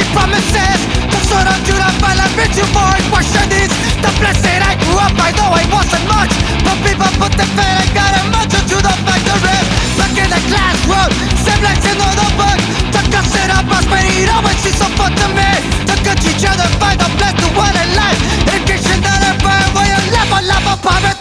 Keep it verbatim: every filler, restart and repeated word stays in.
empty promises. The sort of do not find like rich more question is the blessing I grew up. I know I wasn't much, but people put the faith I got a much to the factory. Back in the classroom, same like in the book. The gossip of prosperity always seems so fun to me. The good teacher, the find a place to one in life. Education, not a burn, where you live a life of poverty.